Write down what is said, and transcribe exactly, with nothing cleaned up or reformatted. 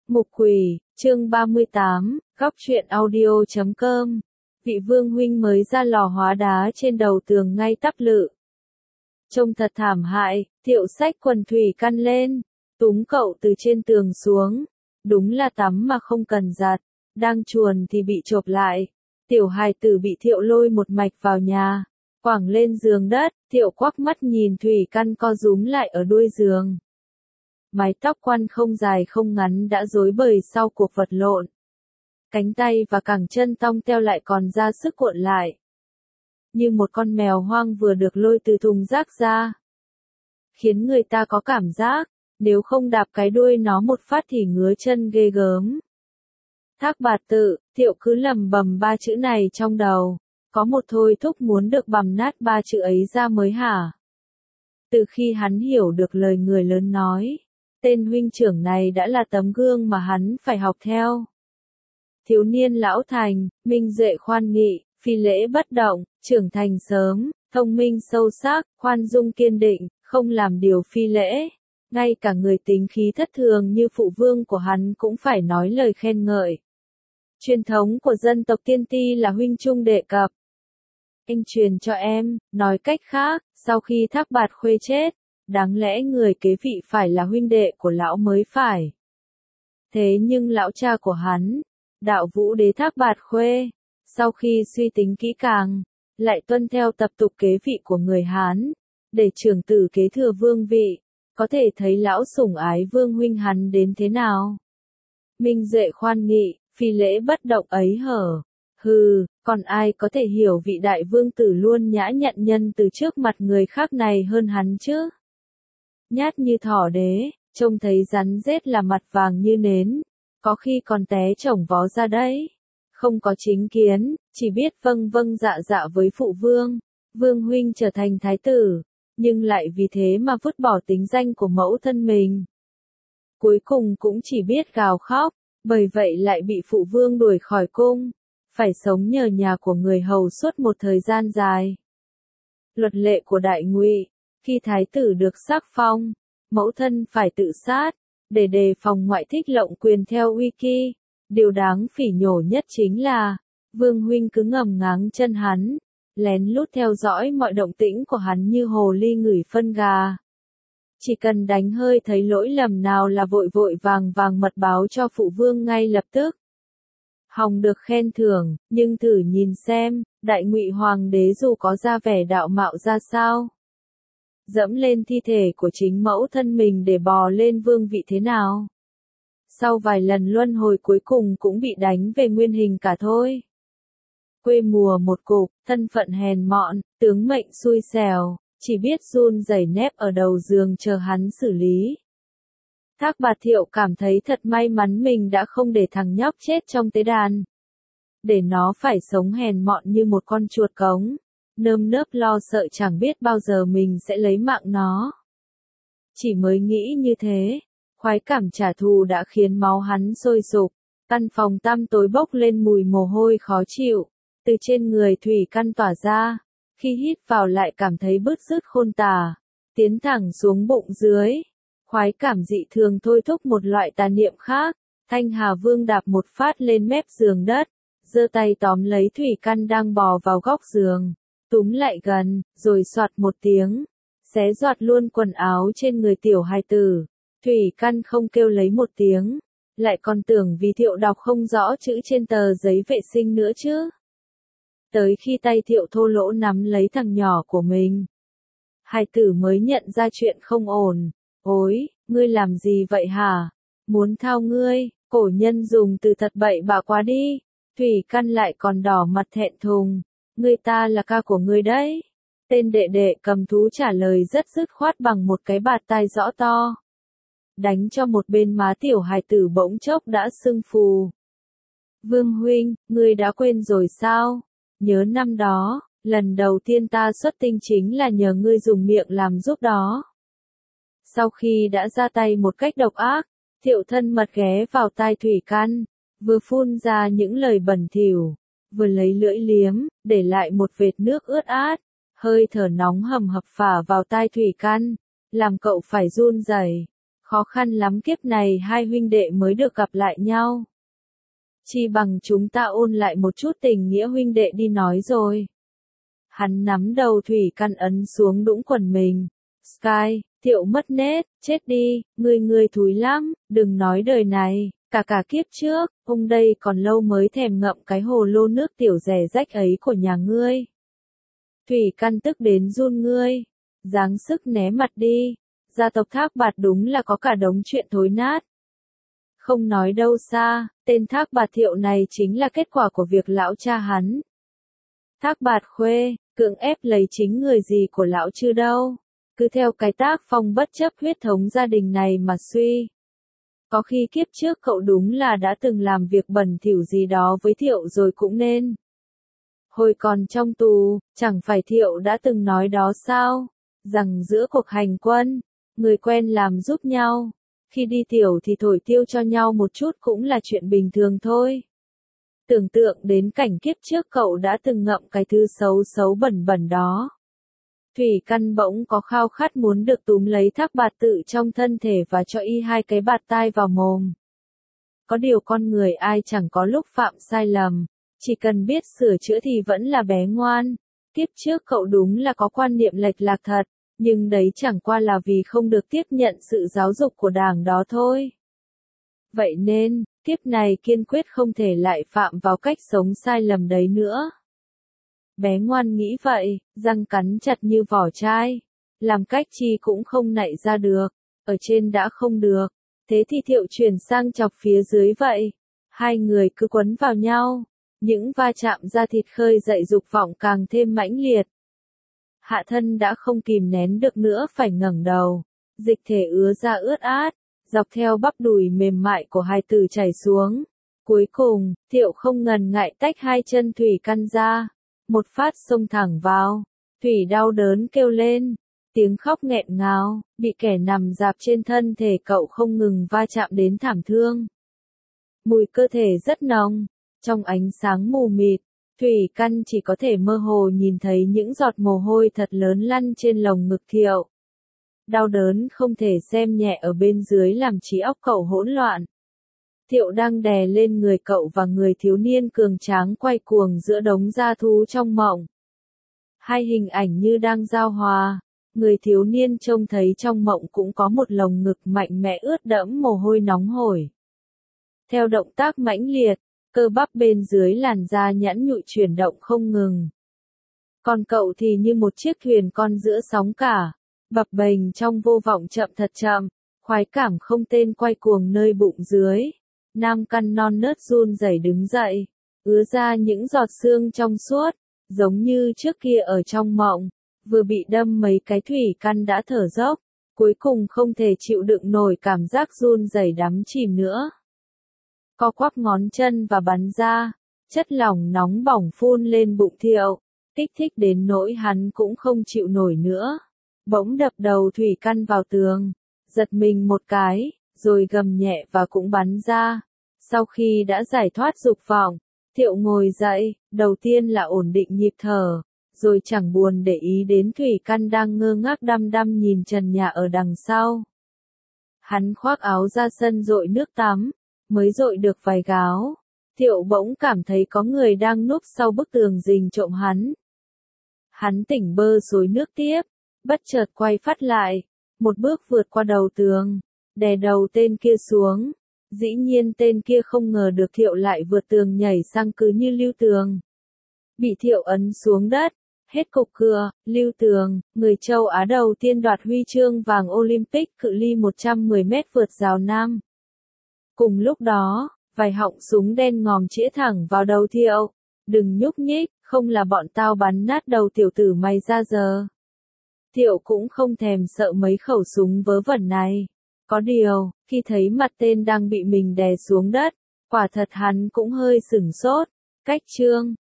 Mục Quỳ, chương ba mươi tám, góc truyện audio chấm com. Vị vương huynh mới ra lò hóa đá trên đầu tường ngay tắp lự. Trông thật thảm hại, Thiệu xách quần thủy căn lên, túm cậu từ trên tường xuống. Đúng là tắm mà không cần giặt, đang chuồn thì bị chộp lại. Tiểu hài tử bị Thiệu lôi một mạch vào nhà, quẳng lên giường đất. Thiệu quắc mắt nhìn thủy căn co rúm lại ở đuôi giường. Mái tóc quăn không dài không ngắn đã rối bời sau cuộc vật lộn. Cánh tay và cẳng chân tong teo lại còn ra sức cuộn lại. Như một con mèo hoang vừa được lôi từ thùng rác ra. Khiến người ta có cảm giác, nếu không đạp cái đuôi nó một phát thì ngứa chân ghê gớm. Thác Bạt Tự, Thiệu cứ lầm bầm ba chữ này trong đầu. Có một thôi thúc muốn được bằm nát ba chữ ấy ra mới hả? Từ khi hắn hiểu được lời người lớn nói, tên huynh trưởng này đã là tấm gương mà hắn phải học theo. Thiếu niên lão thành, minh duệ khoan nghị, phi lễ bất động, trưởng thành sớm, thông minh sâu sắc, khoan dung kiên định, không làm điều phi lễ. Ngay cả người tính khí thất thường như phụ vương của hắn cũng phải nói lời khen ngợi. Truyền thống của dân tộc Tiên Ti là huynh trung đệ cập. Anh truyền cho em, nói cách khác, sau khi Thác Bạt Khuê chết, đáng lẽ người kế vị phải là huynh đệ của lão mới phải. Thế nhưng lão cha của hắn, Đạo Vũ Đế Thác Bạt Khuê, sau khi suy tính kỹ càng, lại tuân theo tập tục kế vị của người Hán, để trưởng tử kế thừa vương vị, có thể thấy lão sủng ái vương huynh hắn đến thế nào. Minh duệ khoan nghị, phi lễ bất động ấy hở. Hừ, còn ai có thể hiểu vị đại vương tử luôn nhã nhặn nhân từ trước mặt người khác này hơn hắn chứ? Nhát như thỏ đế, trông thấy rắn rết là mặt vàng như nến, có khi còn té chổng vó ra đấy. Không có chính kiến, chỉ biết vâng vâng dạ dạ với phụ vương, vương huynh trở thành thái tử, nhưng lại vì thế mà vứt bỏ tính danh của mẫu thân mình. Cuối cùng cũng chỉ biết gào khóc, bởi vậy lại bị phụ vương đuổi khỏi cung. Phải sống nhờ nhà của người hầu suốt một thời gian dài. Luật lệ của Đại Ngụy, khi thái tử được sắc phong, mẫu thân phải tự sát, để đề phòng ngoại thích lộng quyền theo uy kỳ. Điều đáng phỉ nhổ nhất chính là, vương huynh cứ ngầm ngáng chân hắn, lén lút theo dõi mọi động tĩnh của hắn như hồ ly ngửi phân gà. Chỉ cần đánh hơi thấy lỗi lầm nào là vội vội vàng vàng mật báo cho phụ vương ngay lập tức. Hòng được khen thưởng, nhưng thử nhìn xem, Đại Ngụy Hoàng đế dù có ra vẻ đạo mạo ra sao, dẫm lên thi thể của chính mẫu thân mình để bò lên vương vị thế nào. Sau vài lần luân hồi cuối cùng cũng bị đánh về nguyên hình cả thôi. Quê mùa một cục, thân phận hèn mọn, tướng mệnh xui xẻo, chỉ biết run rẩy nép ở đầu giường chờ hắn xử lý. Thác Bạt Thiệu cảm thấy thật may mắn mình đã không để thằng nhóc chết trong tế đàn. Để nó phải sống hèn mọn như một con chuột cống, nơm nớp lo sợ chẳng biết bao giờ mình sẽ lấy mạng nó. Chỉ mới nghĩ như thế, khoái cảm trả thù đã khiến máu hắn sôi sục, căn phòng tăm tối bốc lên mùi mồ hôi khó chịu, từ trên người thủy căn tỏa ra, khi hít vào lại cảm thấy bứt rứt khôn tả, tiến thẳng xuống bụng dưới. Khoái cảm dị thường thôi thúc một loại tà niệm khác, Thanh Hà Vương đạp một phát lên mép giường đất, giơ tay tóm lấy thủy căn đang bò vào góc giường, túm lại gần, rồi soạt một tiếng, xé giọt luôn quần áo trên người tiểu hài tử. Thủy căn không kêu lấy một tiếng, lại còn tưởng vì Thiệu đọc không rõ chữ trên tờ giấy vệ sinh nữa chứ. Tới khi tay Thiệu thô lỗ nắm lấy thằng nhỏ của mình, hài tử mới nhận ra chuyện không ổn. Ôi, ngươi làm gì vậy hả? Muốn thao ngươi, cổ nhân dùng từ thật bậy bạ quá đi. Thủy căn lại còn đỏ mặt thẹn thùng. Ngươi ta là ca của ngươi đấy. Tên đệ đệ cầm thú trả lời rất dứt khoát bằng một cái bạt tai rõ to. Đánh cho một bên má tiểu hài tử bỗng chốc đã sưng phù. Vương huynh, ngươi đã quên rồi sao? Nhớ năm đó, lần đầu tiên ta xuất tinh chính là nhờ ngươi dùng miệng làm giúp đó. Sau khi đã ra tay một cách độc ác, Thiệu thân mật ghé vào tai thủy căn, vừa phun ra những lời bẩn thỉu, vừa lấy lưỡi liếm, để lại một vệt nước ướt át, hơi thở nóng hầm hập phả vào tai thủy căn, làm cậu phải run rẩy. Khó khăn lắm kiếp này hai huynh đệ mới được gặp lại nhau. Chi bằng chúng ta ôn lại một chút tình nghĩa huynh đệ đi nói rồi. Hắn nắm đầu Thủy Căn ấn xuống đũng quần mình. Sky, Thiệu mất nết, chết đi, ngươi ngươi thúi lắm, đừng nói đời này, cả cả kiếp trước, ông đây còn lâu mới thèm ngậm cái hồ lô nước tiểu rẻ rách ấy của nhà ngươi. Thủy Căn tức đến run ngươi, dáng sức né mặt đi, gia tộc Thác Bạt đúng là có cả đống chuyện thối nát. Không nói đâu xa, tên Thác Bạt Thiệu này chính là kết quả của việc lão cha hắn. Thác Bạt Khuê, cưỡng ép lấy chính người gì của lão chứ đâu. Cứ theo cái tác phong bất chấp huyết thống gia đình này mà suy. Có khi kiếp trước cậu đúng là đã từng làm việc bẩn thỉu gì đó với Thiệu rồi cũng nên. Hồi còn trong tù, chẳng phải Thiệu đã từng nói đó sao? Rằng giữa cuộc hành quân, người quen làm giúp nhau. Khi đi tiểu thì thổi tiêu cho nhau một chút cũng là chuyện bình thường thôi. Tưởng tượng đến cảnh kiếp trước cậu đã từng ngậm cái thứ xấu xấu bẩn bẩn đó. Thủy Căn bỗng có khao khát muốn được túm lấy Thác Bạt Tự trong thân thể và cho y hai cái bạt tai vào mồm. Có điều con người ai chẳng có lúc phạm sai lầm, chỉ cần biết sửa chữa thì vẫn là bé ngoan. Kiếp trước cậu đúng là có quan niệm lệch lạc thật, nhưng đấy chẳng qua là vì không được tiếp nhận sự giáo dục của đảng đó thôi. Vậy nên, kiếp này kiên quyết không thể lại phạm vào cách sống sai lầm đấy nữa. Bé ngoan nghĩ vậy, răng cắn chặt như vỏ chai. Làm cách chi cũng không nạy ra được. Ở trên đã không được. Thế thì Thiệu chuyển sang chọc phía dưới vậy. Hai người cứ quấn vào nhau. Những va chạm da thịt khơi dậy dục vọng càng thêm mãnh liệt. Hạ thân đã không kìm nén được nữa phải ngẩng đầu. Dịch thể ứa ra ướt át. Dọc theo bắp đùi mềm mại của hai tử chảy xuống. Cuối cùng, Thiệu không ngần ngại tách hai chân Thủy Căn ra. Một phát xông thẳng vào. Thủy đau đớn kêu lên. Tiếng khóc nghẹn ngào, bị kẻ nằm dạp trên thân thể cậu không ngừng va chạm đến thảm thương. Mùi cơ thể rất nồng. Trong ánh sáng mù mịt, Thủy Căn chỉ có thể mơ hồ nhìn thấy những giọt mồ hôi thật lớn lăn trên lồng ngực Thiệu. Đau đớn không thể xem nhẹ ở bên dưới làm trí óc cậu hỗn loạn. Thiệu đang đè lên người cậu và người thiếu niên cường tráng quay cuồng giữa đống gia thú trong mộng. Hai hình ảnh như đang giao hòa, người thiếu niên trông thấy trong mộng cũng có một lồng ngực mạnh mẽ ướt đẫm mồ hôi nóng hổi. Theo động tác mãnh liệt, cơ bắp bên dưới làn da nhẵn nhụi chuyển động không ngừng. Còn cậu thì như một chiếc thuyền con giữa sóng cả, bập bềnh trong vô vọng chậm thật chậm, khoái cảm không tên quay cuồng nơi bụng dưới. Nam Căn non nớt run rẩy đứng dậy, ứa ra những giọt sương trong suốt, giống như trước kia ở trong mộng, vừa bị đâm mấy cái Thủy Căn đã thở dốc, cuối cùng không thể chịu đựng nổi cảm giác run rẩy đắm chìm nữa. Co quắp ngón chân và bắn ra, chất lỏng nóng bỏng phun lên bụng Thiệu, kích thích đến nỗi hắn cũng không chịu nổi nữa. Bỗng đập đầu Thủy Căn vào tường, giật mình một cái, rồi gầm nhẹ và cũng bắn ra. Sau khi đã giải thoát dục vọng, Thiệu ngồi dậy, đầu tiên là ổn định nhịp thở, rồi chẳng buồn để ý đến Thủy Căn đang ngơ ngác đăm đăm nhìn trần nhà ở đằng sau. Hắn khoác áo ra sân dội nước tắm, mới dội được vài gáo. Thiệu bỗng cảm thấy có người đang núp sau bức tường rình trộm hắn. Hắn tỉnh bơ xối nước tiếp, bất chợt quay phát lại, một bước vượt qua đầu tường, đè đầu tên kia xuống. Dĩ nhiên tên kia không ngờ được Thiệu lại vượt tường nhảy sang cứ như Lưu Tường. Bị Thiệu ấn xuống đất, hết cục cưa, Lưu Tường, người châu Á đầu tiên đoạt huy chương vàng Olympic cự ly một trăm mười mét vượt rào nam. Cùng lúc đó, vài họng súng đen ngòm chĩa thẳng vào đầu Thiệu. Đừng nhúc nhích, không là bọn tao bắn nát đầu tiểu tử mày ra giờ. Thiệu cũng không thèm sợ mấy khẩu súng vớ vẩn này. Có điều, khi thấy mặt tên đang bị mình đè xuống đất, quả thật hắn cũng hơi sửng sốt. Cách chương